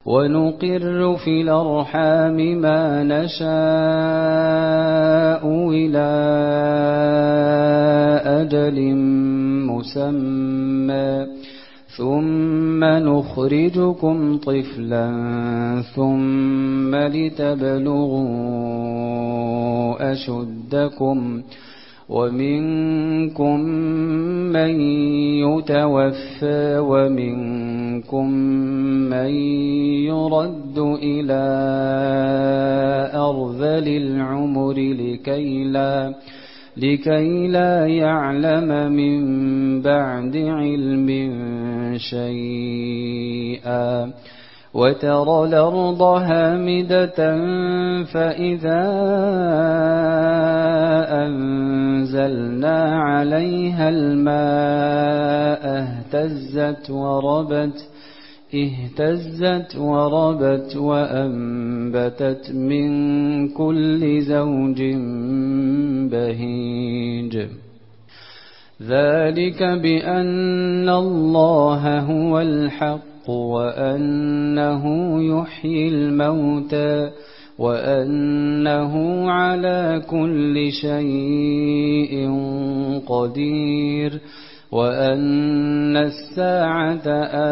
ونقر في الأرحام ما نشاء إلى أجل مسمى ثم نخرجكم طفلا ثم لتبلغوا أشدكم ومنكم من يتوفى ومنكم من يرد إلى أرذل العمر لكي لا يعلم من بعد علم شيئا وترى الأرض هامدة فإذا أنزلنا عليها الماء اهتزت وربت وأنبتت من كل زوج بهيج ذلك بأن الله هو الحق وأنه يحيي الموتى وأنه على كل شيء قدير وأن الساعة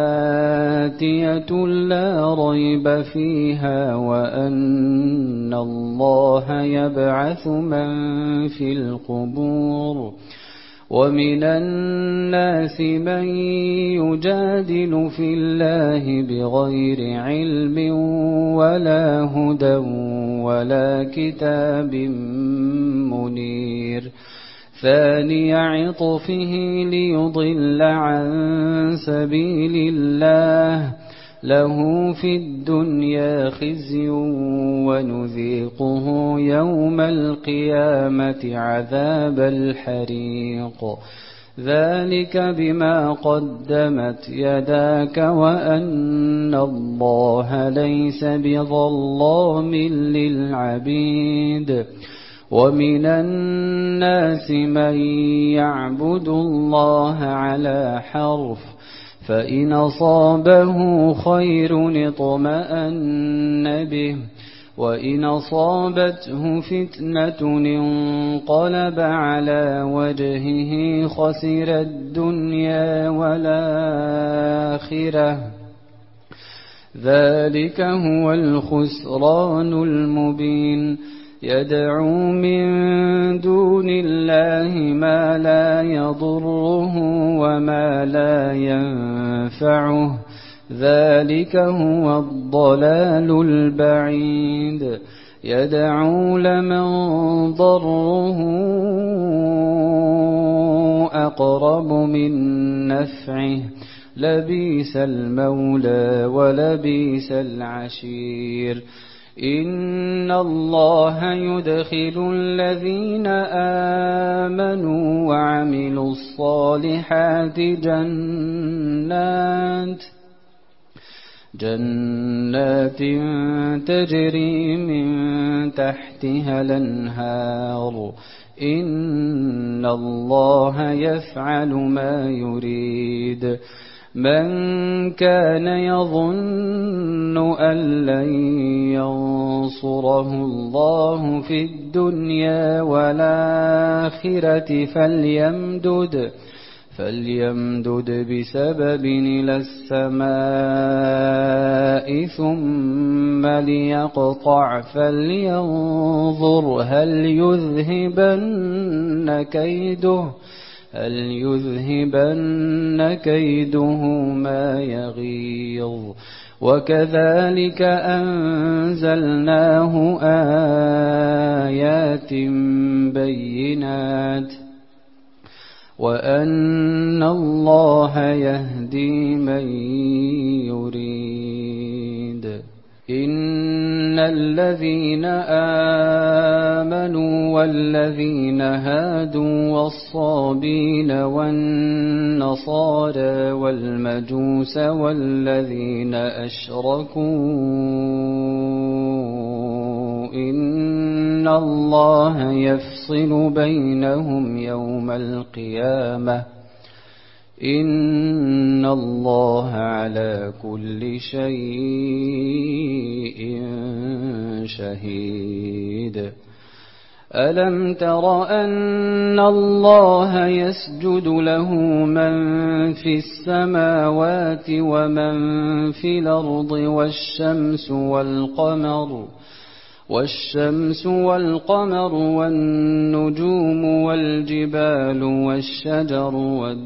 آتية لا ريب فيها وأن الله يبعث من في القبور ومن الناس من يجادل في الله بغير علم ولا هدى ولا كتاب منير ثاني عطفه ليضل عن سبيل الله له في الدنيا خزي ونذيقه يوم القيامة عذاب الحريق ذلك بما قدمت يداك وأن الله ليس بظلام للعبيد ومن الناس من يعبد الله على حرف فإن أصابه خير اطمأن به وإن أصابته فتنة انقلب على وجهه خسر الدنيا والآخرة ذلك هو الخسران المبين يدعو من دون الله ما لا يضره وما لا ينفعه ذلك هو الضلال البعيد يدعو لمن ضره أقرب من نفعه لبئس المولى ولبئس العشير إن الله يدخل الذين آمنوا وعملوا الصالحات جنات تجري من تحتها الأنهار إن الله يفعل ما يريد من كان يظن أن لن ينصره الله في الدنيا والآخرة فليمدد بسبب إلى السماء ثم ليقطع فلينظر هل يذهبن كيده ما يغيظ وكذلك أنزلناه آيات بينات وأن الله يهدي من يريد إن الذين آمنوا والذين هادوا والصابين والنصارى والمجوس والذين أشركوا إن الله يفصل بينهم يوم القيامة إن الله على كل شيء شهيد ألم تر أن الله يسجد له من في السماوات ومن في الأرض والشمس والقمر والنجوم والجبال والشجر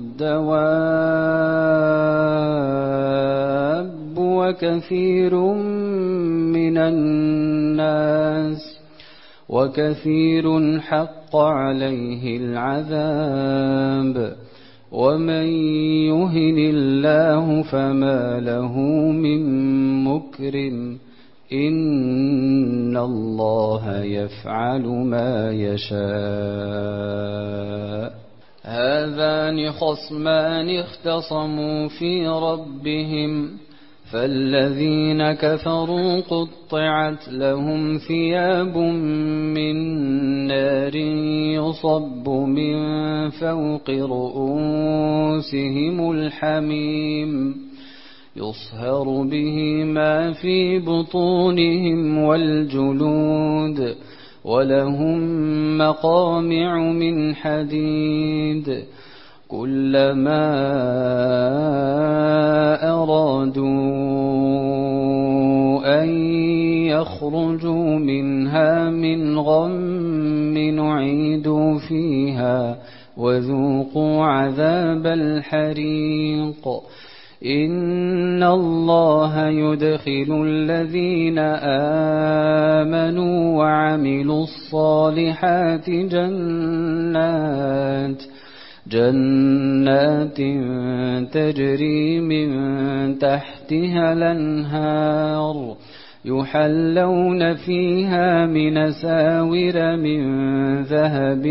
والدواب وكثير حق عليه العذاب ومن يهن الله فما له من مكرم إن الله يفعل ما يشاء هذان خصمان اختصموا في ربهم فالذين كفروا قطعت لهم ثياب من نار يصب من فوق رؤوسهم الحميم يصهر به ما في بطونهم والجلود ولهم مقامع من حديد كلما أرادوا أن يخرجوا منها من غم نعيدوا فيها وذوقوا عذاب الحريق إن الله يدخل الذين آمنوا وعملوا الصالحات جنات تجري من تحتها الأنهار يحلون فيها من أساور من ذهب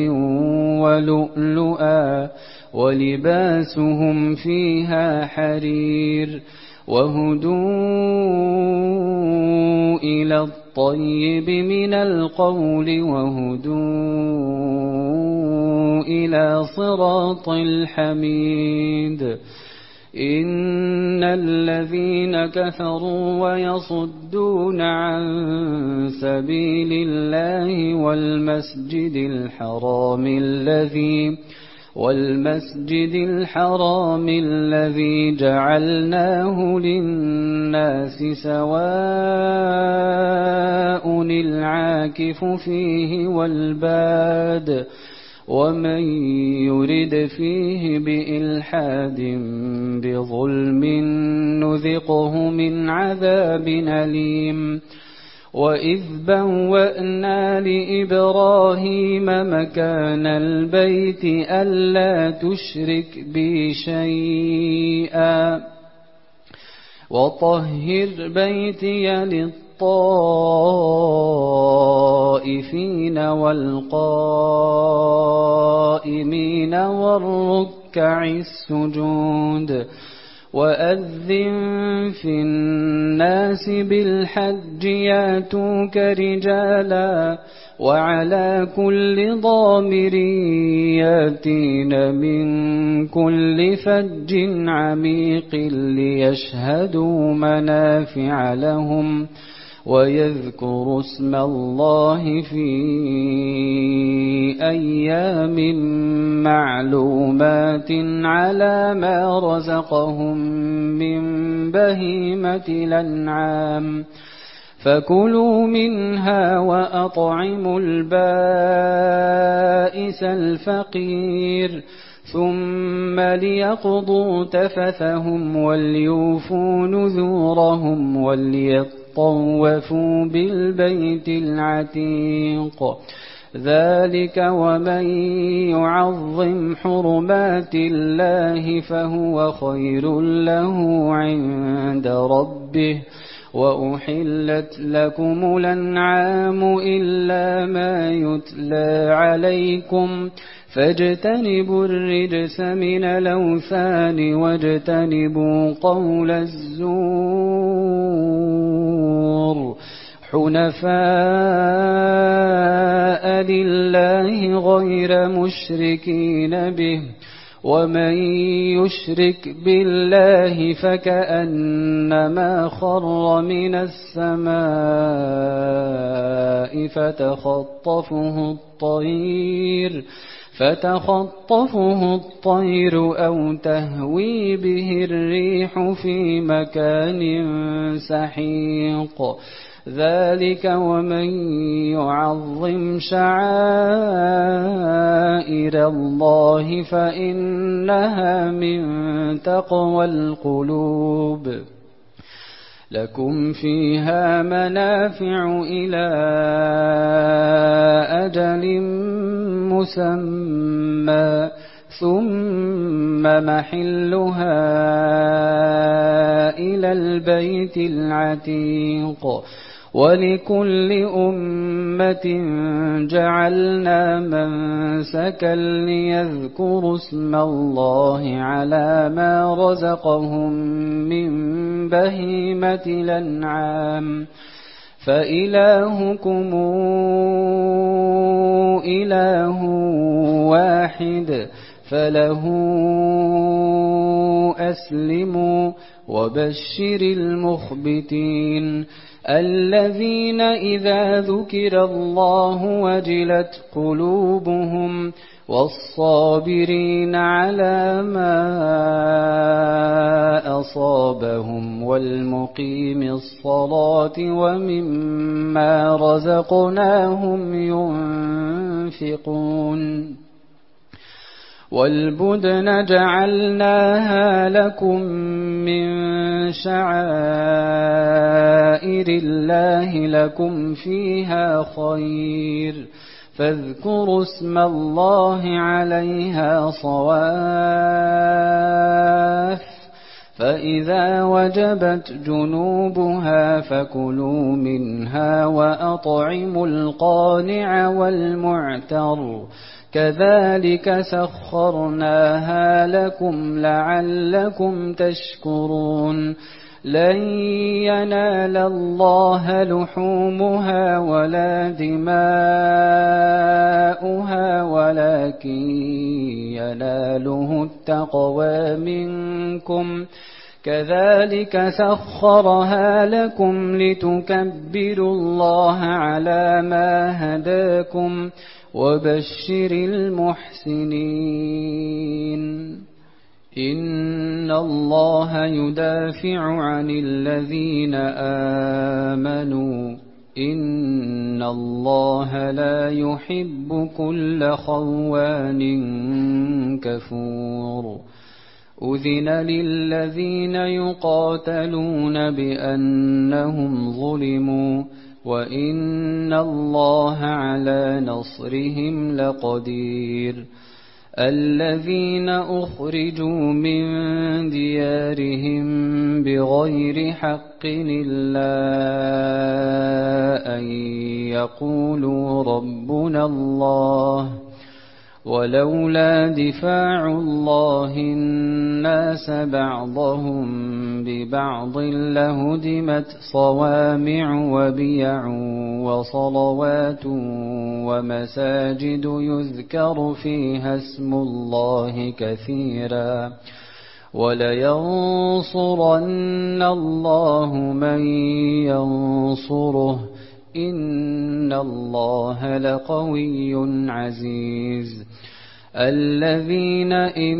ولؤلؤا ولباسهم فيها حرير وهدوا إلى الطيب من القول وهدوا إلى صراط الحميد إن الذين كفروا ويصدون عن سبيل الله والمسجد الحرام الذي جعلناه للناس سواء العاكف فيه والباد ومن يرد فيه بإلحاد بظلم نذقه من عذاب أليم وإذ بوأنا لإبراهيم مكان البيت ألا تشرك بي شيئا وطهر بيتي للطائفين والقائمين والركع السجود وأذن في الناس بالحج ياتوك رجالا وعلى كل ضامر ياتين من كل فج عميق ليشهدوا منافع لهم ويذكروا اسم الله في أيام معلومات على ما رزقهم من بهيمة الأنعام فكلوا منها وأطعموا البائس الفقير ثم ليقضوا تفثهم وليوفوا نذورهم وليطوفوا بالبيت العتيق ذلك ومن يعظم حرمات الله فهو خير له عند ربه وأحلت لكم الأنعام إلا ما يتلى عليكم فاجتنبوا الرجس من الأوثان واجتنبوا قول الزور حنفاء لله غير مشركين به ومن يشرك بالله فكأنما خر من السماء فتخطفه الطير أو تهوي به الريح في مكان سحيق ذلك ومن يعظم شعائر الله فإنها من تقوى القلوب لكم فيها منافع إلى أجل مسمى ثم محلها إلى البيت العتيق ولكل أمة جعلنا منسكا ليذكروا اسم الله على ما رزقهم من بهيمة الأنعام فإلهكم إله واحد فله أسلموا وبشر المخبتين الذين إذا ذكر الله وجلت قلوبهم والصابرين على ما أصابهم والمقيم الصلاة ومما رزقناهم ينفقون والبدن جعلناها لكم من شعائر الله لكم فيها خير فاذكروا اسم الله عليها صواف فإذا وجبت جنوبها فكلوا منها وأطعموا القانع والمعتر كذلك سخرناها لكم لعلكم تشكرون لن ينال الله لحومها ولا دماؤها ولكن يناله التقوى منكم كذلك سخرها لكم لتكبروا الله على ما هداكم وبشر المحسنين إن الله يدافع عن الذين آمنوا إن الله لا يحب كل خوان كفور أذن للذين يقاتلون بأنهم ظلموا وإن الله على نصرهم لقدير الذين أخرجوا من ديارهم بغير حق إلا أن يقولوا ربنا الله ولولا دفاع الله الناس بعضهم ببعض لهدمت صوامع وبيع وصلوات ومساجد يذكر فيها اسم الله كثيرا ولينصرن الله من ينصره إن الله لقوي عزيز الذين إن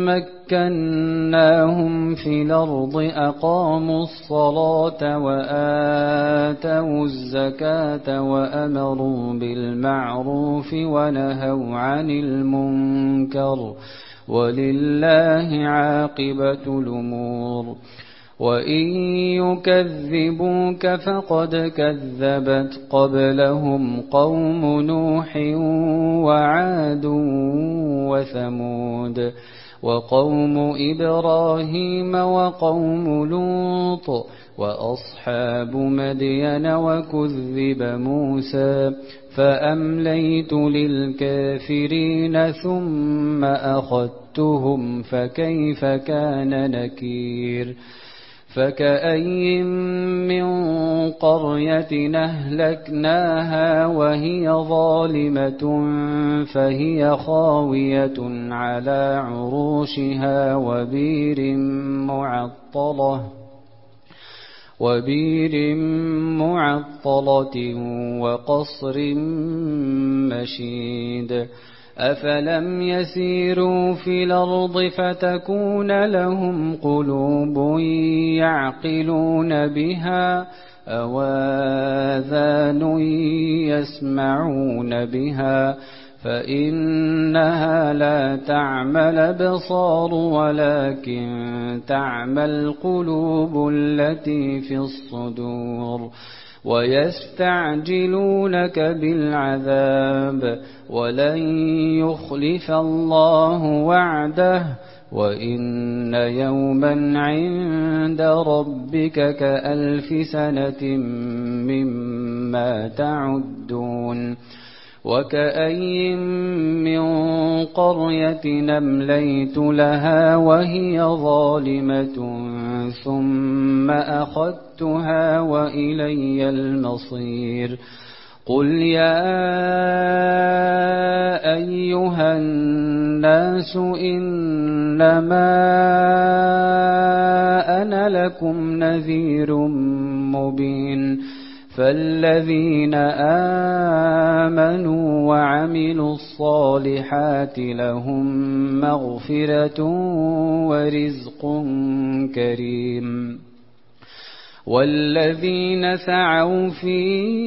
مكناهم في الأرض أقاموا الصلاة وآتوا الزكاة وأمروا بالمعروف ونهوا عن المنكر ولله عاقبة الأمور وإن يكذبوك فقد كذبت قبلهم قوم نوح وعاد وثمود وقوم إبراهيم وقوم لوط وأصحاب مدين وكذب موسى فأمليت للكافرين ثم أخذتهم فكيف كان نكير فكأين من قرية أهلكناها وهي ظالمة فهي خاوية على عروشها وبير معطلة وقصر مشيد أفلم يسيروا في الأرض فتكون لهم قلوب يعقلون بها أو آذان يسمعون بها فإنها لا تعمى الأبصار ولكن تعمى القلوب التي في الصدور ويستعجلونك بالعذاب ولن يخلف الله وعده وإن يوما عند ربك كألف سنة مما تعدون وكأي من قرية أمليت لها وهي ظالمة ثم أخذتها وإلي المصير قل يا أيها الناس إنما أنا لكم نذير مبين فالذين آمنوا وعملوا الصالحات لهم مغفرة ورزق كريم والذين سعوا في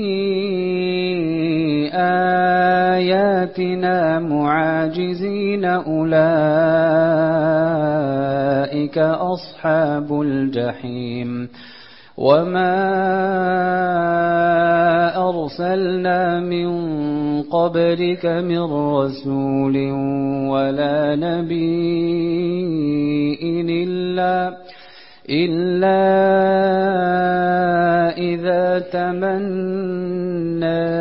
آياتنا معاجزين أولئك أصحاب الجحيم وما أرسلنا من قبلك من رسول ولا نبي إلا إذا تمنى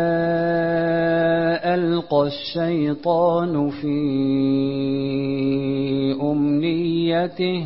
ألقى الشيطان في أمنيته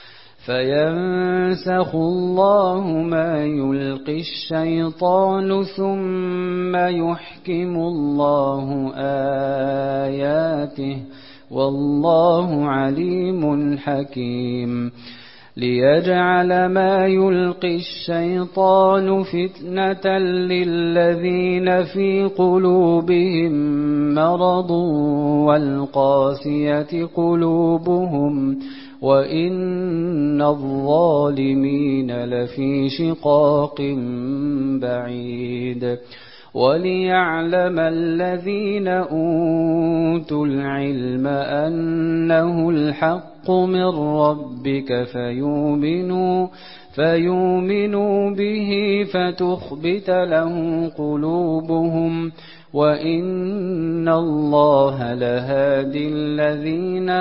فينسخ الله ما يلقي الشيطان ثم يحكم الله آياته والله عليم حكيم ليجعل ما يلقي الشيطان فتنة للذين في قلوبهم مرض والقاسية قلوبهم وإن الظالمين لفي شقاق بعيد وليعلم الذين أوتوا العلم أنه الحق من ربك فيؤمنوا به فتخبت له قلوبهم وإن الله لهادي الذين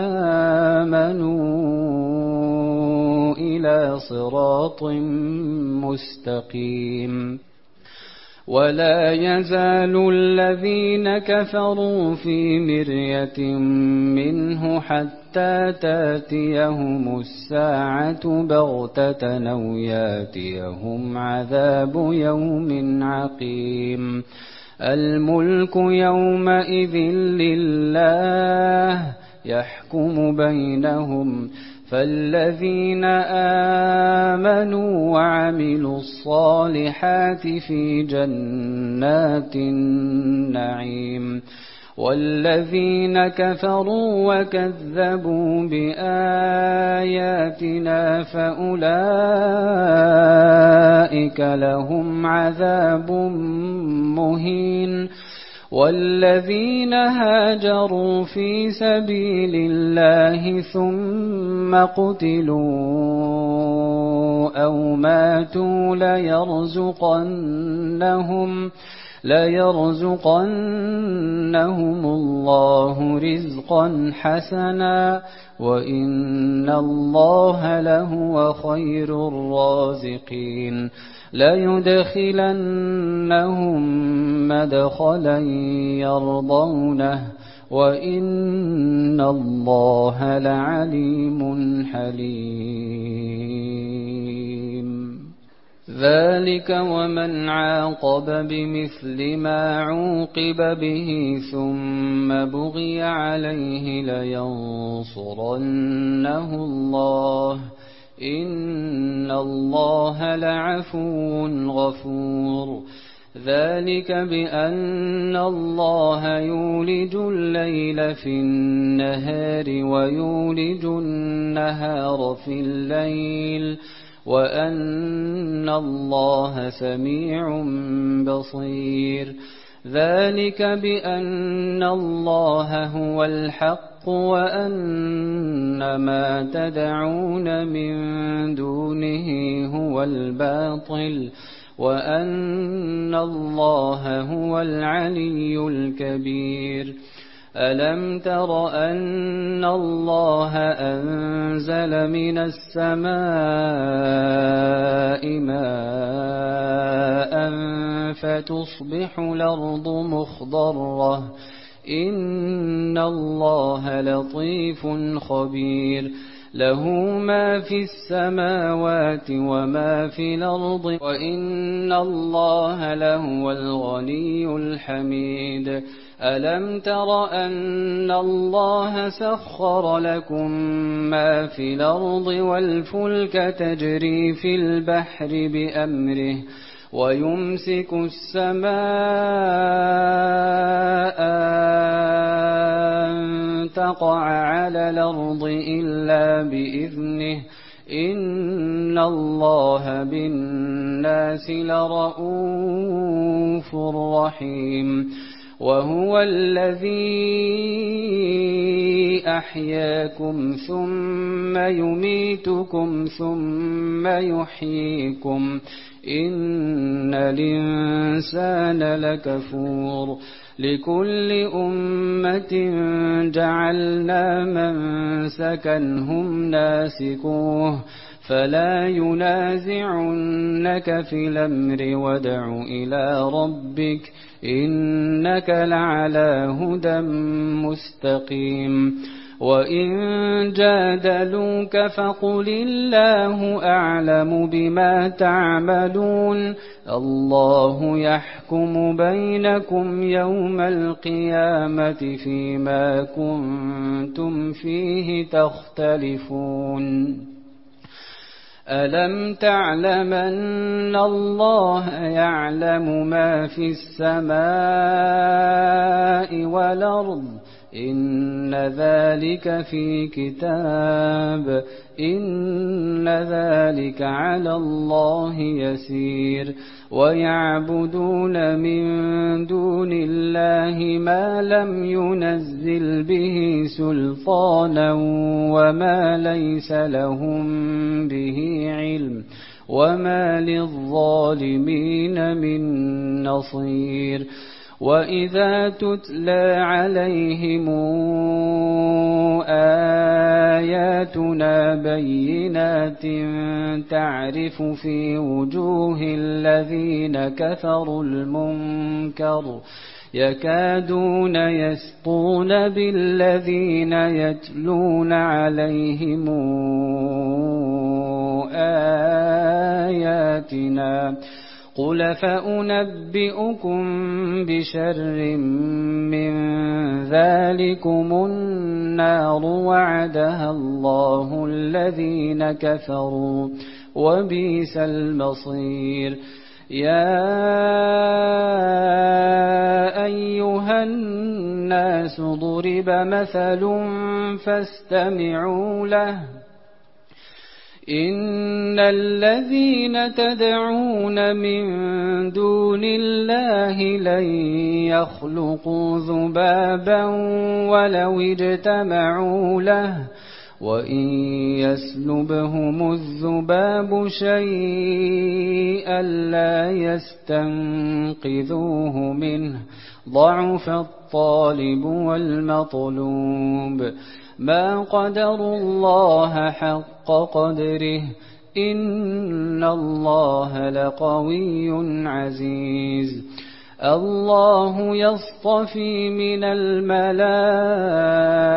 آمنوا إلى صراط مستقيم ولا يزال الذين كفروا في مرية منه حتى تاتيهم الساعة بغتة أو ياتيهم عذاب يوم عقيم الملك يومئذ لله يحكم بينهم فالذين آمنوا وعملوا الصالحات في جنات النعيم والذين كفروا وكذبوا بآياتنا فأولئك لهم عذاب مهين والذين هاجروا في سبيل الله ثم قتلوا أو ماتوا ليرزقنهم الله رزقا حسنا وإن الله لهو خير الرازقين ليدخلنهم مدخلا يرضونه وإن الله لعليم حليم ذلك ومن عاقب بمثل ما عوقب به ثم بغي عليه لينصرنه الله إن الله لعفو غفور ذلك بأن الله يولج الليل في النهار ويولج النهار في الليل وأن الله سميع بصير ذلك بأن الله هو الحق وأن ما تدعون من دونه هو الباطل وأن الله هو العلي الكبير ألم تر أن الله أنزل من السماء ماء فتصبح الأرض مخضرة إن الله لطيف خبير له ما في السماوات وما في الأرض وإن الله لهو الغني الحميد ألم تر أن الله سخر لكم ما في الأرض والفلك تجري في البحر بأمره ويمسك السماء أن تقع على الأرض إلا بإذنه إن الله بالناس لرءوف رحيم وهو الذي أحياكم ثم يميتكم ثم يحييكم إن الإنسان لكفور لكل أمة جعلنا منسكا هم ناسكوه فلا ينازعنك في الأمر وادع إلى ربك إنك لعلى هدى مستقيم وإن جادلوك فقل الله أعلم بما تعملون الله يحكم بينكم يوم القيامة فيما كنتم فيه تختلفون ألم تعلم أن الله يعلم ما في السماء والأرض إن ذلك في كتاب إن ذلك على الله يسير ويعبدون من دون الله ما لم ينزل به سلطانا وما ليس لهم به علم وما للظالمين من نصير وإذا تتلى عليهم آياتنا بينات تعرف في وجوه الذين كفروا المنكر يكادون يسطون بالذين يتلون عليهم آياتنا قل فأنبئكم بشر من ذلكم النار وعدها الله الذين كفروا وبئس المصير يا أيها الناس ضرب مثل فاستمعوا له إن الذين تدعون من دون الله لن يخلقوا ذبابا ولو اجتمعوا له وإن يسلبهم الذباب شيئا لا يستنقذوه منه ضعف الطالب والمطلوب ما قدروا الله حق قدره إن الله لقوي عزيز الله يصطفي من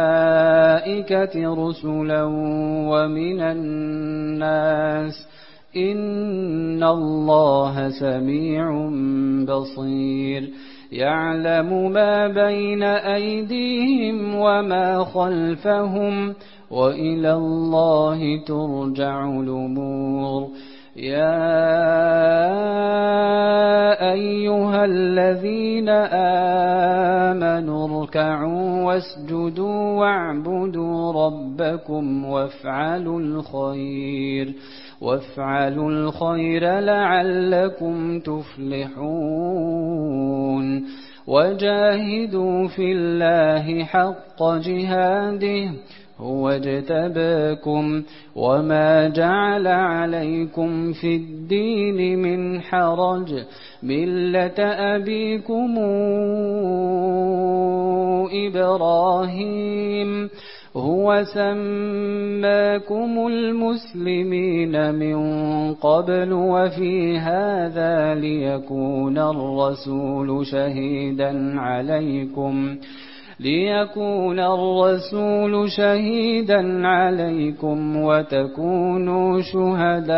الملائكة رسلا ومن الناس إن الله سميع بصير يعلم ما بين أيديهم وما خلفهم وإلى الله ترجع الأمور يا أيها الذين آمنوا اركعوا واسجدوا واعبدوا ربكم وافعلوا الخير لعلكم تفلحون وجاهدوا في الله حق جهاده هو اجتباكم وما جعل عليكم في الدين من حرج ملة أبيكم إبراهيم هو سماكم المسلمين من قبل وفي هذا ليكون الرسول شهيدا عليكم وتكونوا شهداء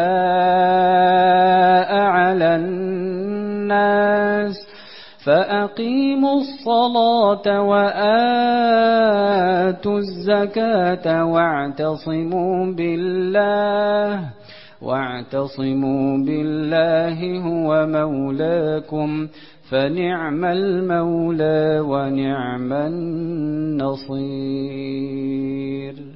على الناس فأقيموا الصلاة وآتوا الزكاة واعتصموا بالله هو مولاكم فنعم المولى ونعم النصير.